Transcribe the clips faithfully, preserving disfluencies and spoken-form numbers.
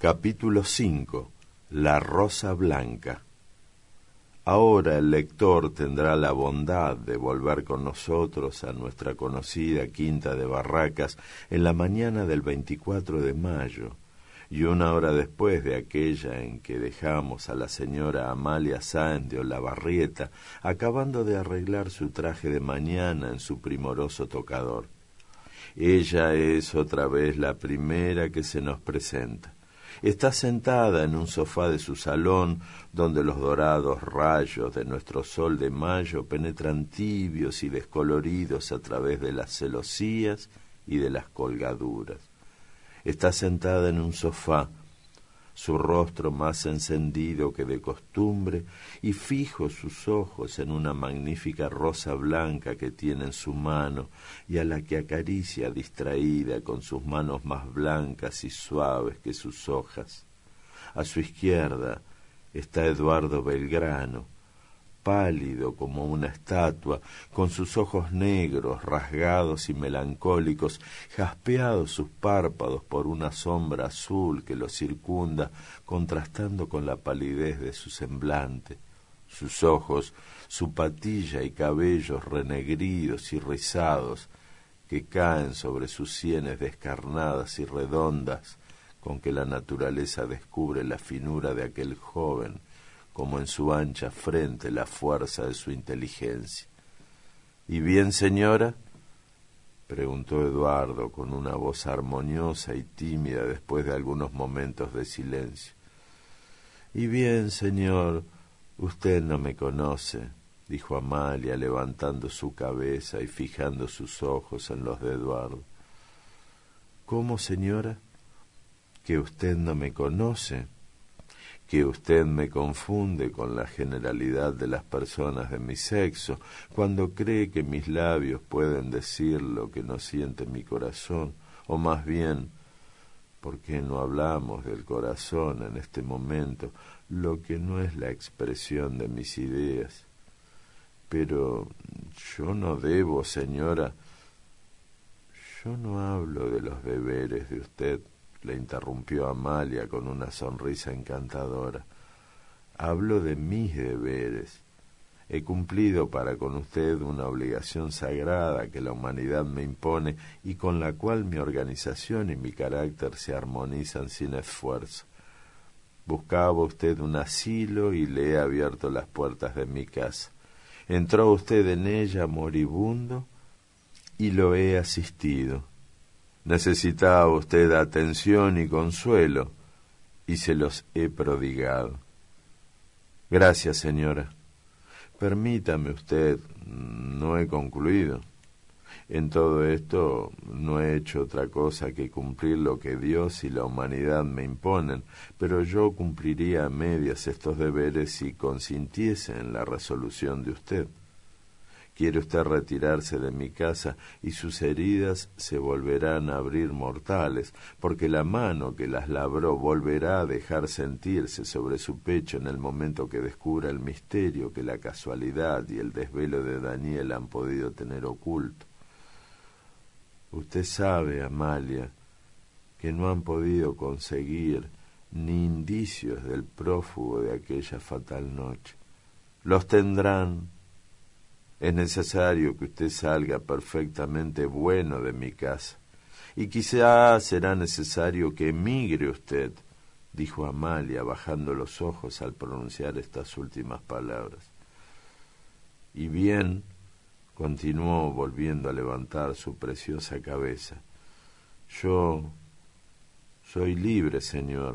Capítulo cinco. La rosa blanca. Ahora el lector tendrá la bondad de volver con nosotros a nuestra conocida Quinta de Barracas en la mañana del veinticuatro de mayo, y una hora después de aquella en que dejamos a la señora Amalia Sáenz de Olavarrieta acabando de arreglar su traje de mañana en su primoroso tocador. Ella es otra vez la primera que se nos presenta. Está sentada en un sofá de su salón, donde los dorados rayos de nuestro sol de mayo penetran tibios y descoloridos a través de las celosías y de las colgaduras. Está sentada en un sofá, su rostro más encendido que de costumbre, y fijos sus ojos en una magnífica rosa blanca que tiene en su mano y a la que acaricia distraída con sus manos más blancas y suaves que sus hojas. A su izquierda está Eduardo Belgrano, pálido como una estatua, con sus ojos negros, rasgados y melancólicos, jaspeados sus párpados por una sombra azul que los circunda, contrastando con la palidez de su semblante. Sus ojos, su patilla y cabellos renegridos y rizados, que caen sobre sus sienes descarnadas y redondas, con que la naturaleza descubre la finura de aquel joven, como en su ancha frente la fuerza de su inteligencia. —¿Y bien, señora? —preguntó Eduardo con una voz armoniosa y tímida después de algunos momentos de silencio. —Y bien, señor, usted no me conoce —dijo Amalia, levantando su cabeza y fijando sus ojos en los de Eduardo. —¿Cómo, señora? ¿Que usted no me conoce? Que usted me confunde con la generalidad de las personas de mi sexo, cuando cree que mis labios pueden decir lo que no siente mi corazón, o más bien, ¿por qué no hablamos del corazón en este momento, lo que no es la expresión de mis ideas? Pero yo no debo, señora. Yo no hablo de los deberes de usted, le interrumpió Amalia con una sonrisa encantadora. Hablo de mis deberes. He cumplido para con usted una obligación sagrada que la humanidad me impone y con la cual mi organización y mi carácter se armonizan sin esfuerzo. Buscaba usted un asilo y le he abierto las puertas de mi casa. Entró usted en ella moribundo y lo he asistido. Necesitaba usted atención y consuelo, y se los he prodigado. Gracias, señora. Permítame usted, no he concluido. En todo esto no he hecho otra cosa que cumplir lo que Dios y la humanidad me imponen, pero yo cumpliría a medias estos deberes si consintiese en la resolución de usted. Quiere usted retirarse de mi casa y sus heridas se volverán a abrir mortales, porque la mano que las labró volverá a dejar sentirse sobre su pecho en el momento que descubra el misterio que la casualidad y el desvelo de Daniel han podido tener oculto. Usted sabe, Amalia, que no han podido conseguir ni indicios del prófugo de aquella fatal noche. Los tendrán. Es necesario que usted salga perfectamente bueno de mi casa, y quizá será necesario que emigre usted, dijo Amalia, bajando los ojos al pronunciar estas últimas palabras. Y bien, continuó volviendo a levantar su preciosa cabeza, yo soy libre, señor,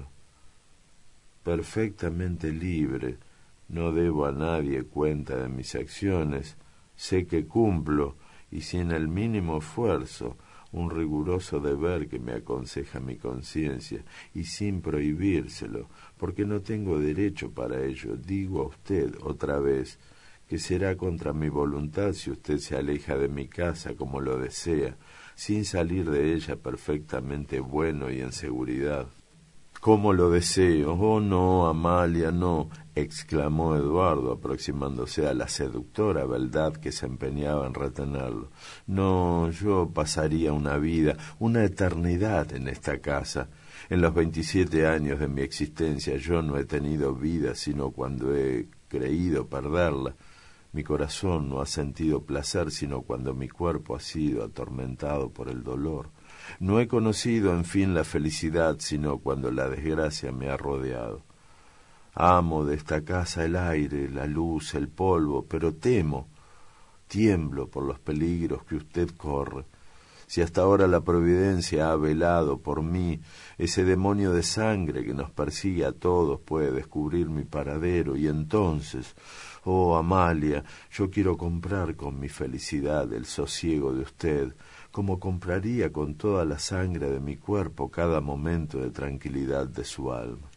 perfectamente libre, no debo a nadie cuenta de mis acciones. Sé que cumplo, y sin el mínimo esfuerzo, un riguroso deber que me aconseja mi conciencia, y sin prohibírselo, porque no tengo derecho para ello. Digo a usted otra vez que será contra mi voluntad si usted se aleja de mi casa como lo desea, sin salir de ella perfectamente bueno y en seguridad. —¿Cómo lo deseo? —Oh, no, Amalia, no —exclamó Eduardo, aproximándose a la seductora beldad que se empeñaba en retenerlo—. No, yo pasaría una vida, una eternidad en esta casa. En los veintisiete años de mi existencia yo no he tenido vida sino cuando he creído perderla. Mi corazón no ha sentido placer sino cuando mi cuerpo ha sido atormentado por el dolor. No he conocido, en fin, la felicidad sino cuando la desgracia me ha rodeado. Amo de esta casa el aire, la luz, el polvo, pero temo, tiemblo por los peligros que usted corre. Si hasta ahora la providencia ha velado por mí, ese demonio de sangre que nos persigue a todos puede descubrir mi paradero, y entonces, oh Amalia, yo quiero comprar con mi felicidad el sosiego de usted, como compraría con toda la sangre de mi cuerpo cada momento de tranquilidad de su alma.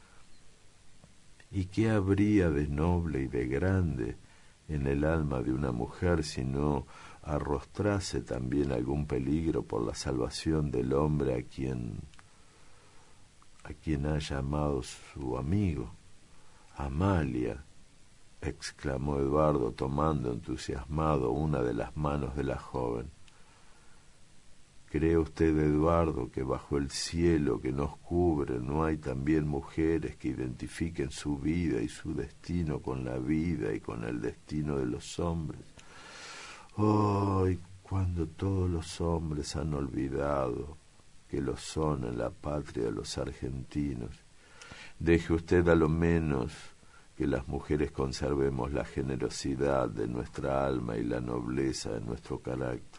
¿Y qué habría de noble y de grande en el alma de una mujer si no arrostrase también algún peligro por la salvación del hombre a quien a quien ha llamado su amigo? Amalia, exclamó Eduardo tomando entusiasmado una de las manos de la joven. ¿Cree usted, Eduardo, que bajo el cielo que nos cubre no hay también mujeres que identifiquen su vida y su destino con la vida y con el destino de los hombres? Oh, y cuando todos los hombres han olvidado que lo son en la patria de los argentinos, deje usted a lo menos que las mujeres conservemos la generosidad de nuestra alma y la nobleza de nuestro carácter.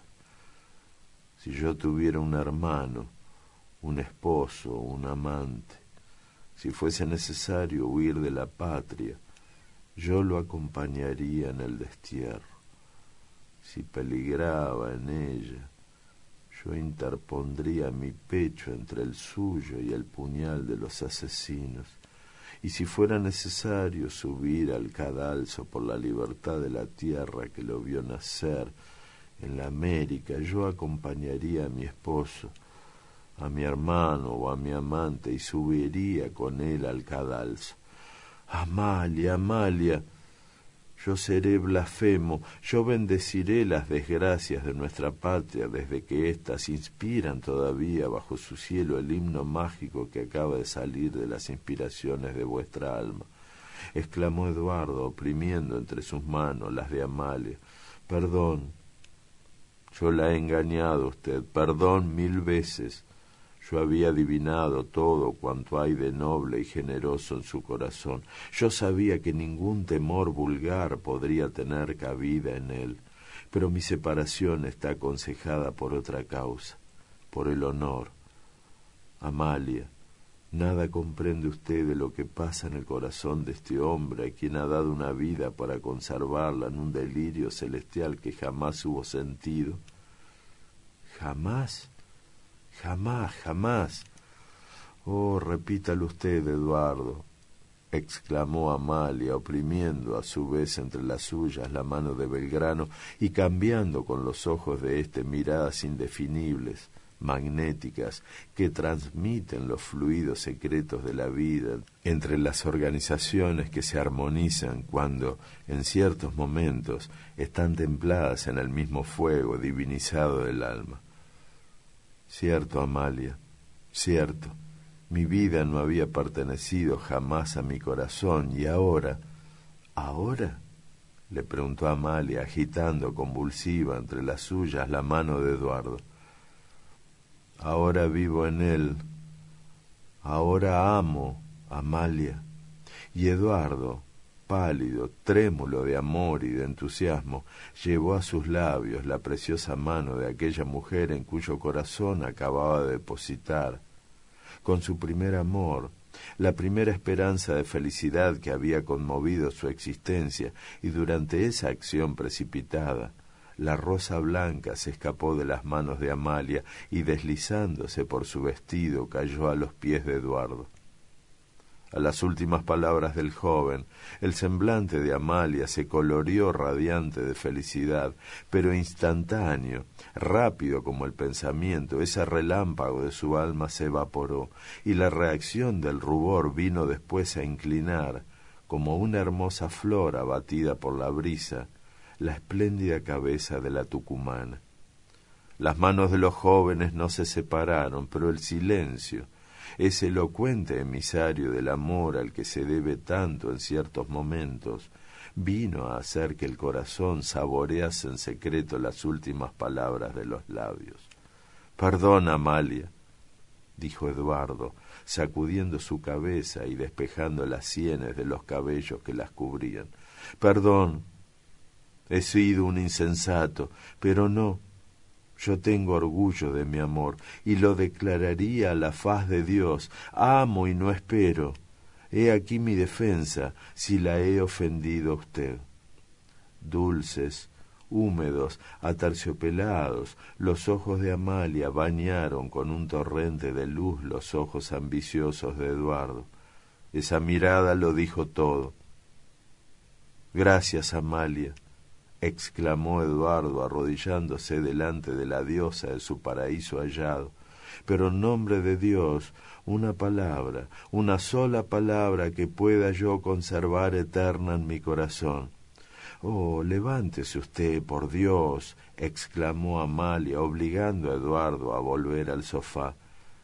Si yo tuviera un hermano, un esposo, un amante, si fuese necesario huir de la patria, yo lo acompañaría en el destierro. Si peligraba en ella, yo interpondría mi pecho entre el suyo y el puñal de los asesinos. Y si fuera necesario subir al cadalso por la libertad de la tierra que lo vio nacer en la América, yo acompañaría a mi esposo, a mi hermano o a mi amante y subiría con él al cadalso. Amalia, Amalia, yo seré blasfemo, yo bendeciré las desgracias de nuestra patria desde que éstas inspiran todavía bajo su cielo el himno mágico que acaba de salir de las inspiraciones de vuestra alma, exclamó Eduardo, oprimiendo entre sus manos las de Amalia. Perdón, yo la he engañado a usted, perdón mil veces. Yo había adivinado todo cuanto hay de noble y generoso en su corazón. Yo sabía que ningún temor vulgar podría tener cabida en él, pero mi separación está aconsejada por otra causa, por el honor. Amalia, nada comprende usted de lo que pasa en el corazón de este hombre a quien ha dado una vida para conservarla en un delirio celestial que jamás hubo sentido. ¿Jamás? Jamás, jamás. Oh, repítalo usted, Eduardo, exclamó Amalia, oprimiendo a su vez entre las suyas la mano de Belgrano y cambiando con los ojos de éste miradas indefinibles, magnéticas, que transmiten los fluidos secretos de la vida entre las organizaciones que se armonizan cuando, en ciertos momentos, están templadas en el mismo fuego divinizado del alma. Cierto, Amalia, cierto, mi vida no había pertenecido jamás a mi corazón, y ahora, ¿ahora?, le preguntó Amalia, agitando convulsiva entre las suyas la mano de Eduardo. Ahora vivo en él, ahora amo, Amalia. Y Eduardo, pálido, trémulo de amor y de entusiasmo, llevó a sus labios la preciosa mano de aquella mujer en cuyo corazón acababa de depositar, con su primer amor, la primera esperanza de felicidad que había conmovido su existencia, y durante esa acción precipitada, la rosa blanca se escapó de las manos de Amalia y, deslizándose por su vestido, cayó a los pies de Eduardo. A las últimas palabras del joven, el semblante de Amalia se coloreó radiante de felicidad, pero instantáneo, rápido como el pensamiento, ese relámpago de su alma se evaporó, y la reacción del rubor vino después a inclinar, como una hermosa flor abatida por la brisa, la espléndida cabeza de la tucumana. Las manos de los jóvenes no se separaron, pero el silencio, ese elocuente emisario del amor al que se debe tanto en ciertos momentos, vino a hacer que el corazón saborease en secreto las últimas palabras de los labios. «Perdón, Amalia», dijo Eduardo, sacudiendo su cabeza y despejando las sienes de los cabellos que las cubrían. «Perdón, he sido un insensato, pero no. Yo tengo orgullo de mi amor, y lo declararía a la faz de Dios. Amo y no espero. He aquí mi defensa, si la he ofendido a usted». Dulces, húmedos, aterciopelados, los ojos de Amalia bañaron con un torrente de luz los ojos ambiciosos de Eduardo. Esa mirada lo dijo todo. «Gracias, Amalia», exclamó Eduardo arrodillándose delante de la diosa de su paraíso hallado. «Pero en nombre de Dios, una palabra, una sola palabra que pueda yo conservar eterna en mi corazón». «Oh, levántese usted, por Dios», exclamó Amalia, obligando a Eduardo a volver al sofá.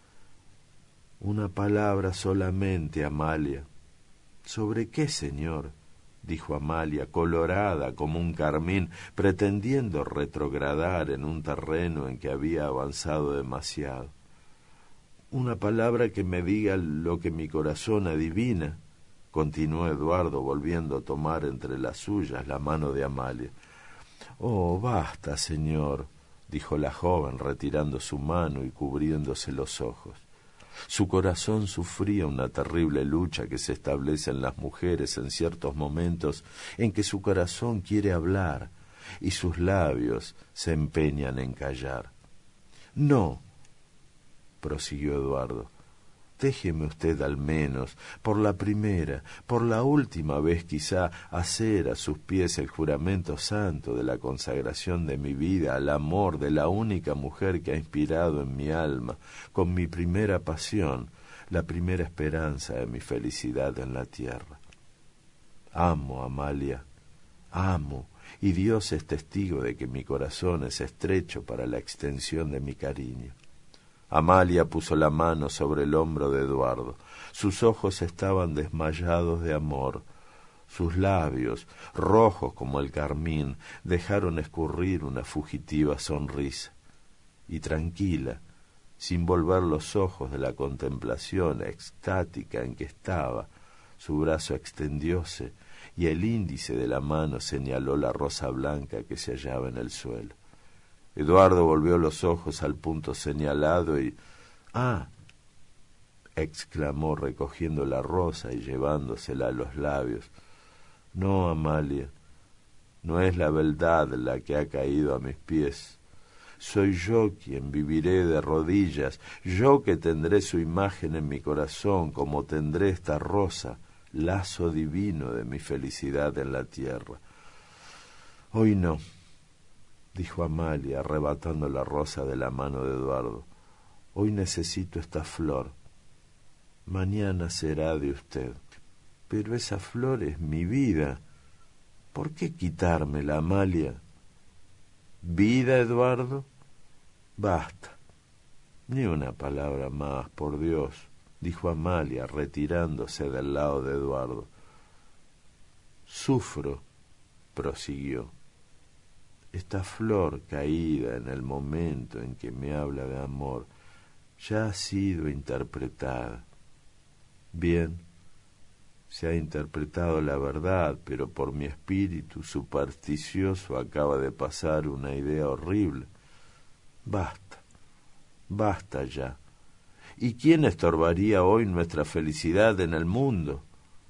«Una palabra solamente, Amalia». «¿Sobre qué, señor?», dijo Amalia, colorada como un carmín, pretendiendo retrogradar en un terreno en que había avanzado demasiado. «Una palabra que me diga lo que mi corazón adivina», continuó Eduardo, volviendo a tomar entre las suyas la mano de Amalia. «Oh, basta, señor», dijo la joven, retirando su mano y cubriéndose los ojos. Su corazón sufría una terrible lucha que se establece en las mujeres en ciertos momentos en que su corazón quiere hablar y sus labios se empeñan en callar. «No», prosiguió Eduardo, «déjeme usted al menos, por la primera, por la última vez quizá, hacer a sus pies el juramento santo de la consagración de mi vida al amor de la única mujer que ha inspirado en mi alma, con mi primera pasión, la primera esperanza de mi felicidad en la tierra. Amo, Amalia, amo, y Dios es testigo de que mi corazón es estrecho para la extensión de mi cariño». Amalia puso la mano sobre el hombro de Eduardo. Sus ojos estaban desmayados de amor. Sus labios, rojos como el carmín, dejaron escurrir una fugitiva sonrisa. Y tranquila, sin volver los ojos de la contemplación extática en que estaba, su brazo extendióse y el índice de la mano señaló la rosa blanca que se hallaba en el suelo. Eduardo volvió los ojos al punto señalado y... «¡Ah!», exclamó recogiendo la rosa y llevándosela a los labios. «No, Amalia, no es la beldad la que ha caído a mis pies. Soy yo quien viviré de rodillas, yo que tendré su imagen en mi corazón, como tendré esta rosa, lazo divino de mi felicidad en la tierra. Hoy no», dijo Amalia, arrebatando la rosa de la mano de Eduardo. «Hoy necesito esta flor. Mañana será de usted. Pero esa flor es mi vida. ¿Por qué quitármela, Amalia?» «¿Vida, Eduardo? Basta. Ni una palabra más, por Dios», dijo Amalia, retirándose del lado de Eduardo. «Sufro», prosiguió. «Esta flor caída en el momento en que me habla de amor ya ha sido interpretada. Bien, se ha interpretado la verdad, pero por mi espíritu supersticioso acaba de pasar una idea horrible. Basta, basta ya. ¿Y quién estorbaría hoy nuestra felicidad en el mundo?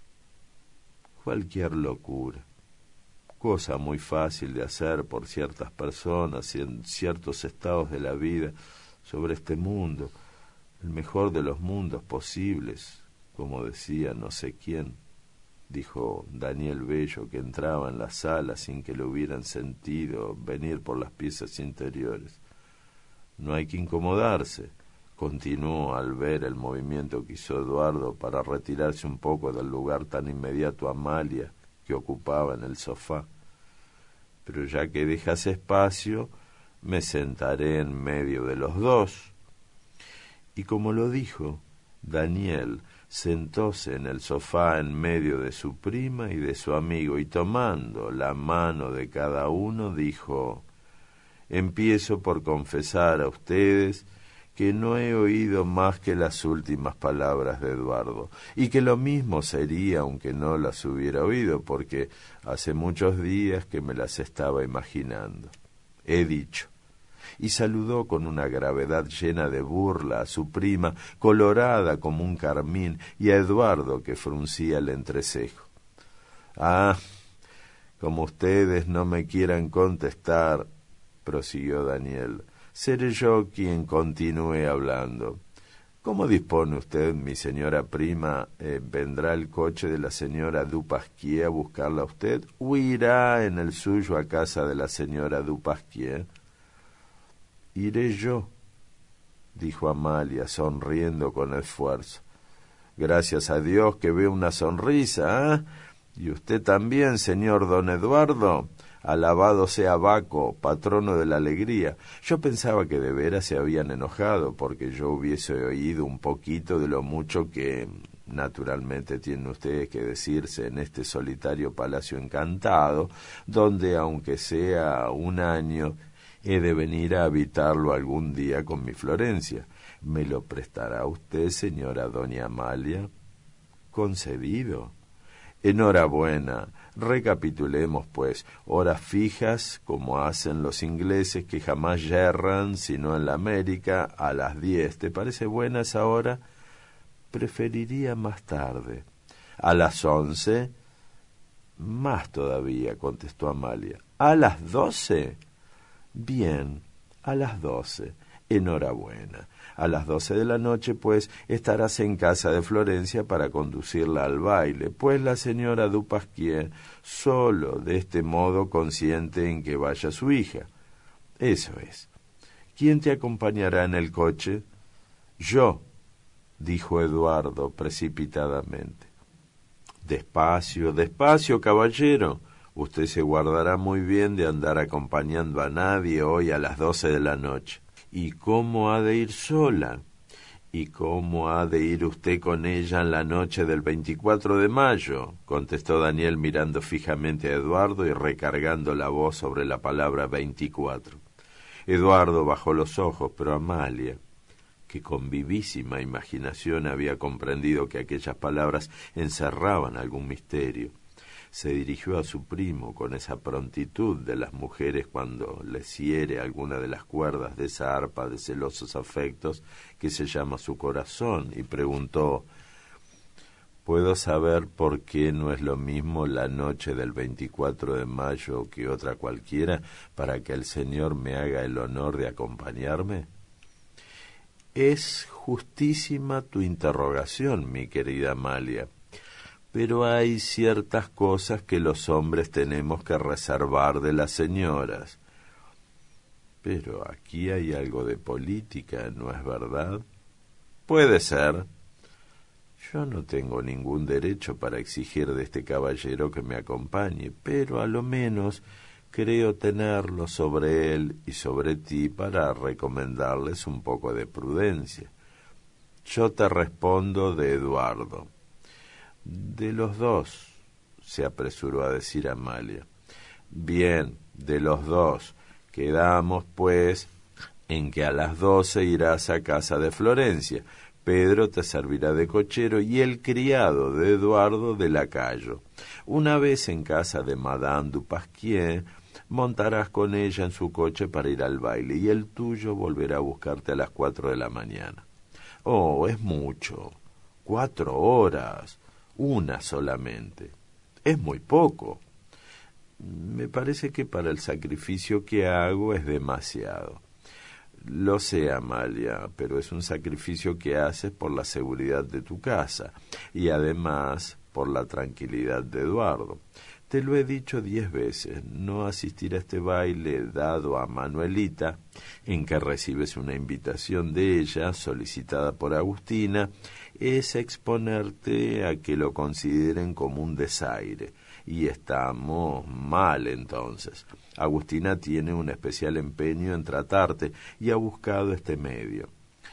Cualquier locura. Cosa muy fácil de hacer por ciertas personas y en ciertos estados de la vida sobre este mundo, el mejor de los mundos posibles, como decía no sé quién», dijo Daniel Bello, que entraba en la sala sin que lo hubieran sentido venir por las piezas interiores. «No hay que incomodarse», continuó al ver el movimiento que hizo Eduardo para retirarse un poco del lugar tan inmediato a Amalia, que ocupaba en el sofá. «Pero ya que dejas espacio, me sentaré en medio de los dos». Y como lo dijo, Daniel sentóse en el sofá en medio de su prima y de su amigo, y tomando la mano de cada uno, dijo: empiezo por confesar a ustedes que no he oído más que las últimas palabras de Eduardo, y que lo mismo sería aunque no las hubiera oído, porque hace muchos días que me las estaba imaginando. He dicho. Y saludó con una gravedad llena de burla a su prima, colorada como un carmín, y a Eduardo, que fruncía el entrecejo. Ah, como ustedes no me quieran contestar, prosiguió Daniel, seré yo quien continúe hablando. ¿Cómo dispone usted, mi señora prima? Eh, ¿Vendrá el coche de la señora Dupasquier a buscarla a usted, o irá en el suyo a casa de la señora Dupasquier? Iré yo, dijo Amalia, sonriendo con esfuerzo. Gracias a Dios que veo una sonrisa, ¿eh? Y usted también, señor don Eduardo. Alabado sea Baco, patrono de la alegría. Yo pensaba que de veras se habían enojado, porque yo hubiese oído un poquito de lo mucho que, naturalmente, tienen ustedes que decirse en este solitario palacio encantado, donde, aunque sea un año, he de venir a habitarlo algún día con mi Florencia. ¿Me lo prestará usted, señora doña Amalia? Concedido. Enhorabuena. Recapitulemos, pues, horas fijas, como hacen los ingleses, que jamás yerran, sino en la América, a las diez. ¿Te parece buena esa hora? Preferiría más tarde. ¿A las once? Más todavía, contestó Amalia. ¿A las doce? Bien, a las doce. Enhorabuena. A las doce de la noche, pues, estarás en casa de Florencia para conducirla al baile, pues la señora Dupasquier solo de este modo consiente en que vaya su hija. Eso es. ¿Quién te acompañará en el coche? Yo, dijo Eduardo precipitadamente. Despacio, despacio, caballero. Usted se guardará muy bien de andar acompañando a nadie hoy a las doce de la noche. ¿Y cómo ha de ir sola? ¿Y cómo ha de ir usted con ella en la noche del veinticuatro de mayo? Contestó Daniel mirando fijamente a Eduardo y recargando la voz sobre la palabra veinticuatro. Eduardo bajó los ojos, pero Amalia, que con vivísima imaginación había comprendido que aquellas palabras encerraban algún misterio, se dirigió a su primo con esa prontitud de las mujeres cuando les hiere alguna de las cuerdas de esa arpa de celosos afectos que se llama su corazón, y preguntó: ¿puedo saber por qué no es lo mismo la noche del veinticuatro de mayo que otra cualquiera, para que el señor me haga el honor de acompañarme? Es justísima tu interrogación, mi querida Amalia. Pero hay ciertas cosas que los hombres tenemos que reservar de las señoras. Pero aquí hay algo de política, ¿no es verdad? Puede ser. Yo no tengo ningún derecho para exigir de este caballero que me acompañe, pero a lo menos creo tenerlo sobre él y sobre ti para recomendarles un poco de prudencia. Yo te respondo de Eduardo. De los dos, se apresuró a decir Amalia. Bien, de los dos. Quedamos, pues, en que a las doce irás a casa de Florencia. Pedro te servirá de cochero y el criado de Eduardo de lacayo. Una vez en casa de Madame Dupasquier, montarás con ella en su coche para ir al baile, y el tuyo volverá a buscarte a las cuatro de la mañana. Oh, es mucho. Cuatro horas. Una solamente. Es muy poco. Me parece que para el sacrificio que hago es demasiado. Lo sé, Amalia, pero es un sacrificio que haces por la seguridad de tu casa y además por la tranquilidad de Eduardo. Te lo he dicho diez veces, no asistir a este baile dado a Manuelita, en que recibes una invitación de ella, solicitada por Agustina, es exponerte a que lo consideren como un desaire, y estamos mal entonces. Agustina tiene un especial empeño en tratarte y ha buscado este medio.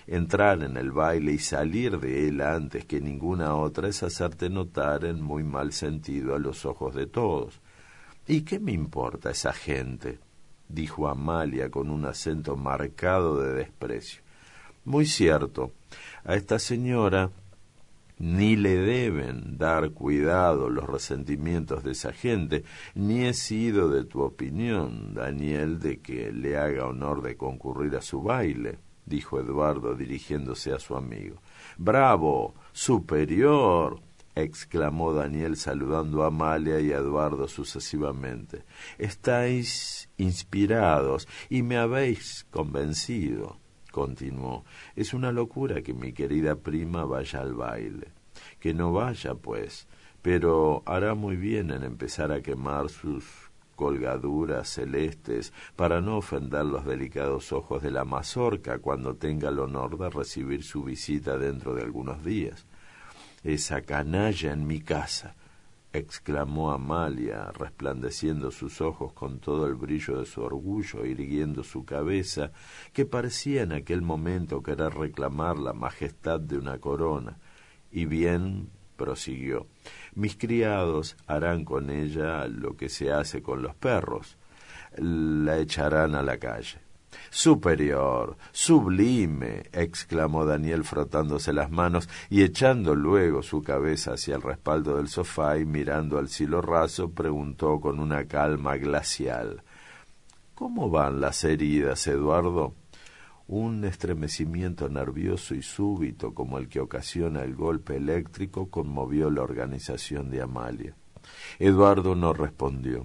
Entrar en el baile y salir de él antes que ninguna otra es hacerte notar en muy mal sentido a los ojos de todos. ¿Y qué me importa esa gente?, dijo Amalia con un acento marcado de desprecio. Muy cierto, a esta señora ni le deben dar cuidado los resentimientos de esa gente, ni he sido de tu opinión, Daniel, de que le haga honor de concurrir a su baile, dijo Eduardo dirigiéndose a su amigo. ¡Bravo! ¡Superior!, exclamó Daniel saludando a Amalia y a Eduardo sucesivamente. Estáis inspirados y me habéis convencido, continuó. Es una locura que mi querida prima vaya al baile. Que no vaya, pues, pero hará muy bien en empezar a quemar sus colgaduras celestes para no ofender los delicados ojos de la mazorca cuando tenga el honor de recibir su visita dentro de algunos días. Esa canalla en mi casa, exclamó Amalia, resplandeciendo sus ojos con todo el brillo de su orgullo, irguiendo su cabeza, que parecía en aquel momento querer reclamar la majestad de una corona. Y bien, prosiguió, mis criados harán con ella lo que se hace con los perros, la echarán a la calle. Superior, sublime, exclamó Daniel frotándose las manos y echando luego su cabeza hacia el respaldo del sofá y mirando al cielo raso, preguntó con una calma glacial: ¿Cómo van las heridas, Eduardo? Un estremecimiento nervioso y súbito como el que ocasiona el golpe eléctrico conmovió la organización de Amalia. Eduardo no respondió.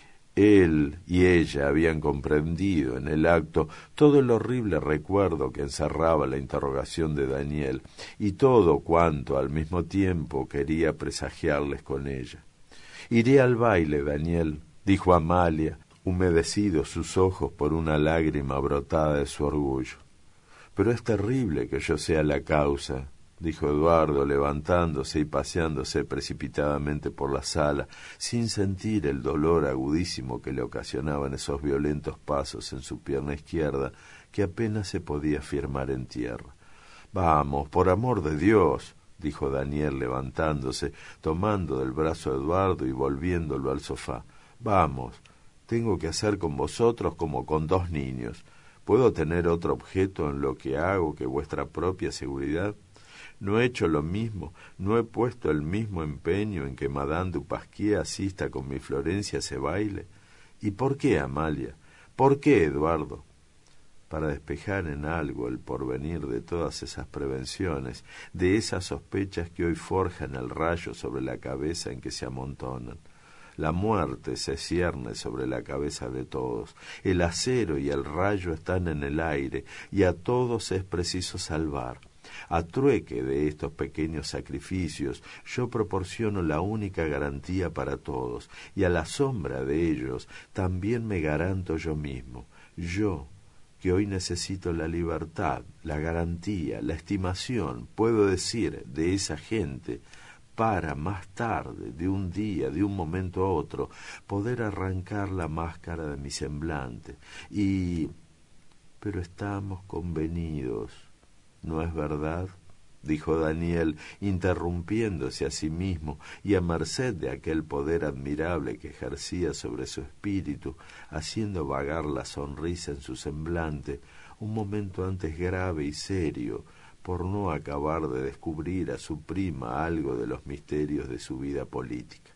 Él y ella habían comprendido en el acto todo el horrible recuerdo que encerraba la interrogación de Daniel y todo cuanto al mismo tiempo quería presagiarles con ella. «Iré al baile, Daniel», dijo Amalia, humedecidos sus ojos por una lágrima brotada de su orgullo. «Pero es terrible que yo sea la causa», dijo Eduardo, levantándose y paseándose precipitadamente por la sala, sin sentir el dolor agudísimo que le ocasionaban esos violentos pasos en su pierna izquierda, que apenas se podía firmar en tierra. «Vamos, por amor de Dios», dijo Daniel levantándose, tomando del brazo a Eduardo y volviéndolo al sofá. «Vamos, tengo que hacer con vosotros como con dos niños. ¿Puedo tener otro objeto en lo que hago que vuestra propia seguridad? No he hecho lo mismo, no he puesto el mismo empeño en que Madame du Pasquier asista con mi Florencia a ese baile. ¿Y por qué, Amalia? ¿Por qué, Eduardo?» Para despejar en algo el porvenir de todas esas prevenciones, de esas sospechas que hoy forjan el rayo sobre la cabeza en que se amontonan. La muerte se cierne sobre la cabeza de todos, el acero y el rayo están en el aire, y a todos es preciso salvar. A trueque de estos pequeños sacrificios, yo proporciono la única garantía para todos, y a la sombra de ellos también me garanto yo mismo, yo, que hoy necesito la libertad, la garantía, la estimación, puedo decir, de esa gente, para más tarde, de un día, de un momento a otro, poder arrancar la máscara de mi semblante. Y... pero estamos convenidos, ¿no es verdad?, dijo Daniel, interrumpiéndose a sí mismo y a merced de aquel poder admirable que ejercía sobre su espíritu, haciendo vagar la sonrisa en su semblante, un momento antes grave y serio, por no acabar de descubrir a su prima algo de los misterios de su vida política.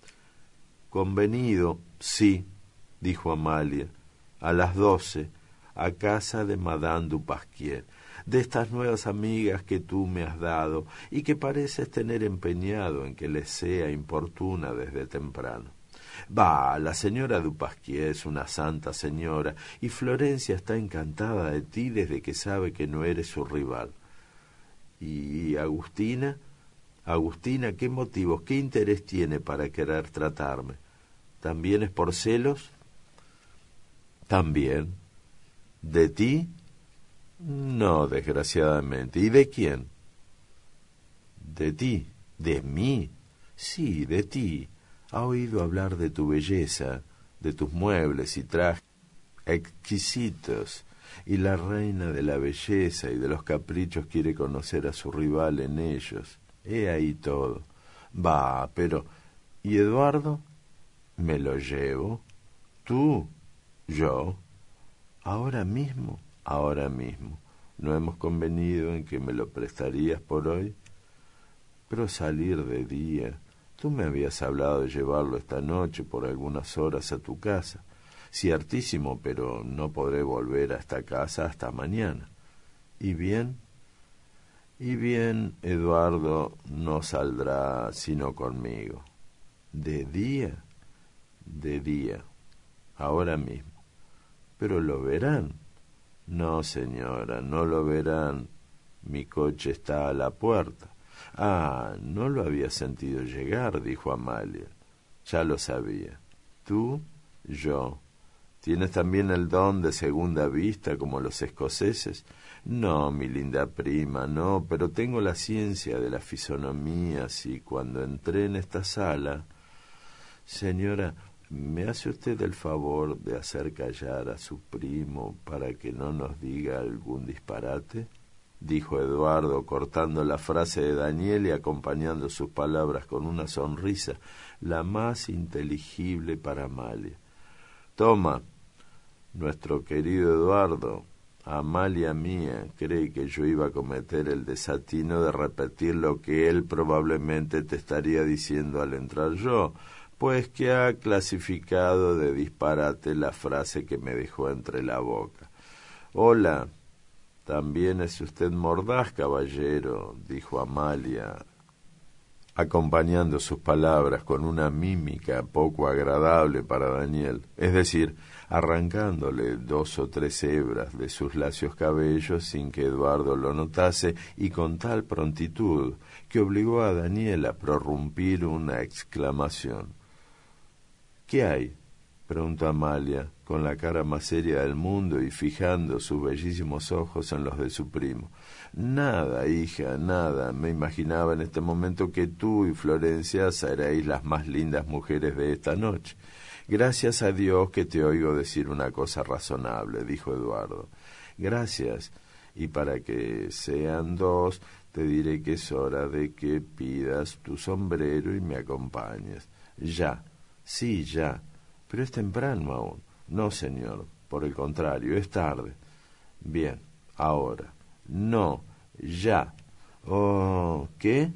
«Convenido, sí», dijo Amalia, «a las doce, a casa de Madame du Pasquier, de estas nuevas amigas que tú me has dado y que pareces tener empeñado en que les sea importuna desde temprano. Va, la señora du Pasquier es una santa señora y Florencia está encantada de ti desde que sabe que no eres su rival. ¿Y Agustina? Agustina, ¿qué motivos, qué interés tiene para querer tratarme? ¿También es por celos?» «También. ¿De ti?» «No, desgraciadamente. ¿Y de quién?» «De ti». «¿De mí?» «Sí, de ti. Ha oído hablar de tu belleza, de tus muebles y trajes exquisitos, y la reina de la belleza y de los caprichos quiere conocer a su rival en ellos. He ahí todo. Va, pero... ¿y Eduardo? Me lo llevo. ¿Tú? ¿Yo? ¿Ahora mismo? Ahora mismo. ¿No hemos convenido en que me lo prestarías por hoy? Pero salir de día. Tú me habías hablado de llevarlo esta noche por algunas horas a tu casa. Ciertísimo, pero no podré volver a esta casa hasta mañana. ¿Y bien? Y bien, Eduardo no saldrá sino conmigo. ¿De día? De día. Ahora mismo. Pero lo verán. No, señora, no lo verán. Mi coche está a la puerta. Ah, no lo había sentido llegar, dijo Amalia. Ya lo sabía. ¿Tú? Yo. ¿Tienes también el don de segunda vista como los escoceses? No, mi linda prima, no, pero tengo la ciencia de las fisonomías y cuando entré en esta sala... Señora, ¿me hace usted el favor de hacer callar a su primo para que no nos diga algún disparate? Dijo Eduardo, cortando la frase de Daniel y acompañando sus palabras con una sonrisa, la más inteligible para Amalia. Toma, nuestro querido Eduardo, Amalia mía, cree que yo iba a cometer el desatino de repetir lo que él probablemente te estaría diciendo al entrar yo, pues que ha clasificado de disparate la frase que me dejó entre la boca. Hola, también es usted mordaz, caballero, dijo Amalia, acompañando sus palabras con una mímica poco agradable para Daniel, es decir, arrancándole dos o tres hebras de sus lacios cabellos sin que Eduardo lo notase y con tal prontitud que obligó a Daniel a prorrumpir una exclamación. ¿Qué hay? Preguntó Amalia, con la cara más seria del mundo y fijando sus bellísimos ojos en los de su primo. Nada, hija, nada. Me imaginaba en este momento que tú y Florencia seréis las más lindas mujeres de esta noche. Gracias a Dios que te oigo decir una cosa razonable, dijo Eduardo. Gracias. Y para que sean dos, te diré que es hora de que pidas tu sombrero y me acompañes. Ya. Sí, ya. Pero es temprano aún. No, señor. Por el contrario, es tarde. Bien. Ahora. No. Ya. Oh, ¿qué?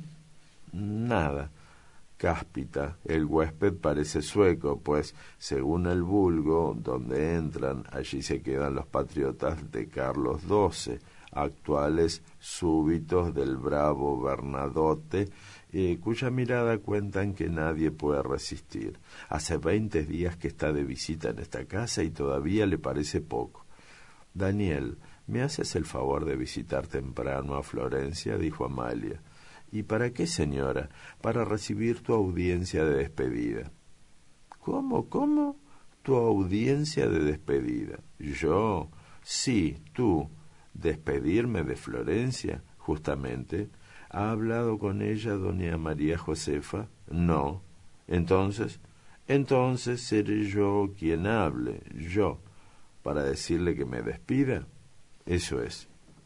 Nada. Cáspita, el huésped parece sueco, pues, según el vulgo, donde entran, allí se quedan los patriotas de Carlos doce, actuales súbitos del bravo Bernadotte, eh, cuya mirada cuentan que nadie puede resistir. Hace veinte días que está de visita en esta casa y todavía le parece poco. Daniel, ¿me haces el favor de visitar temprano a Florencia?, dijo Amalia. ¿Y para qué, señora? Para recibir tu audiencia de despedida. ¿Cómo, cómo? ¿Tu audiencia de despedida? ¿Yo? Sí, tú. ¿Despedirme de Florencia? Justamente. ¿Ha hablado con ella doña María Josefa? No. ¿Entonces? Entonces seré yo quien hable, yo, para decirle que me despida. Eso es.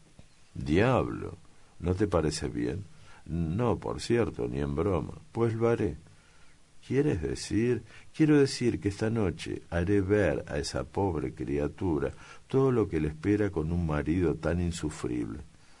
Diablo, ¿no te parece bien? No, por cierto, ni en broma. Pues lo haré. ¿Quieres decir? Quiero decir que esta noche haré ver a esa pobre criatura todo lo que le espera con un marido tan insufrible.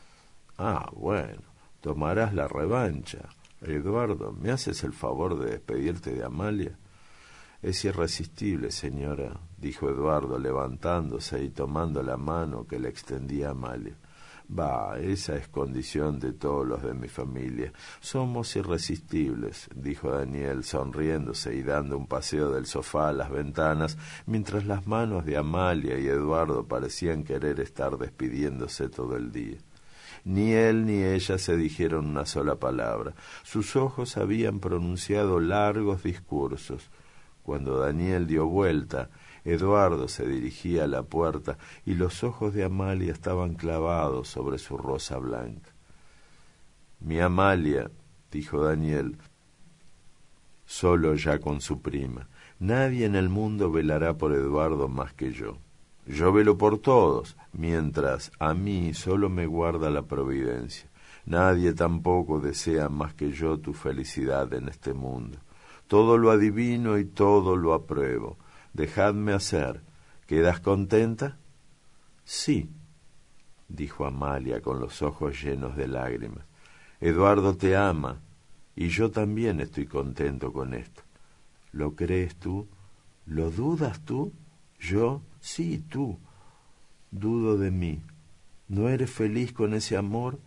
Ah, bueno, tomarás la revancha. Eduardo, ¿me haces el favor de despedirte de Amalia? Es irresistible, señora, dijo Eduardo, levantándose y tomando la mano que le extendía Amalia. Va, esa es condición de todos los de mi familia. Somos irresistibles, dijo Daniel, sonriéndose y dando un paseo del sofá a las ventanas, mientras las manos de Amalia y Eduardo parecían querer estar despidiéndose todo el día. Ni él ni ella se dijeron una sola palabra. Sus ojos habían pronunciado largos discursos. Cuando Daniel dio vuelta, Eduardo se dirigía a la puerta y los ojos de Amalia estaban clavados sobre su rosa blanca. Mi Amalia, dijo Daniel, solo ya con su prima, nadie en el mundo velará por Eduardo más que yo. Yo velo por todos, mientras a mí solo me guarda la providencia. Nadie tampoco desea más que yo tu felicidad en este mundo. Todo lo adivino y todo lo apruebo. Dejadme hacer. ¿Quedas contenta? Sí, dijo Amalia con los ojos llenos de lágrimas. Eduardo te ama, y yo también estoy contento con esto. ¿Lo crees tú? ¿Lo dudas tú? ¿Yo? Sí, tú. Dudo de mí. ¿No eres feliz con ese amor?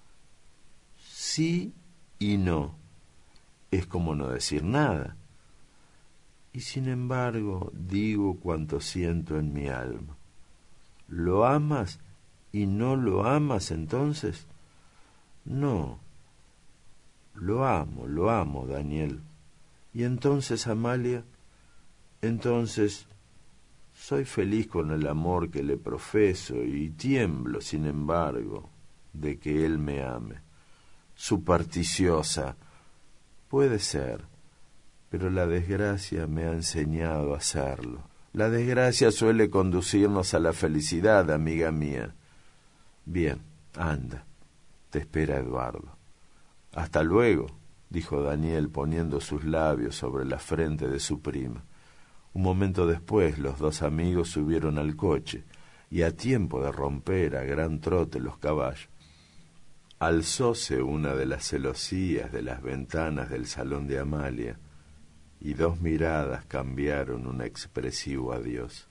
Sí y no. Es como no decir nada. Y sin embargo, digo cuanto siento en mi alma. ¿Lo amas y no lo amas entonces? No. Lo amo, lo amo, Daniel. Y entonces, Amalia, entonces soy feliz con el amor que le profeso y tiemblo, sin embargo, de que él me ame. Supersticiosa, puede ser, pero la desgracia me ha enseñado a hacerlo. La desgracia suele conducirnos a la felicidad, amiga mía. Bien, anda, te espera Eduardo. Hasta luego, dijo Daniel poniendo sus labios sobre la frente de su prima. Un momento después los dos amigos subieron al coche, y a tiempo de romper a gran trote los caballos, alzóse una de las celosías de las ventanas del salón de Amalia, y dos miradas cambiaron un expresivo adiós.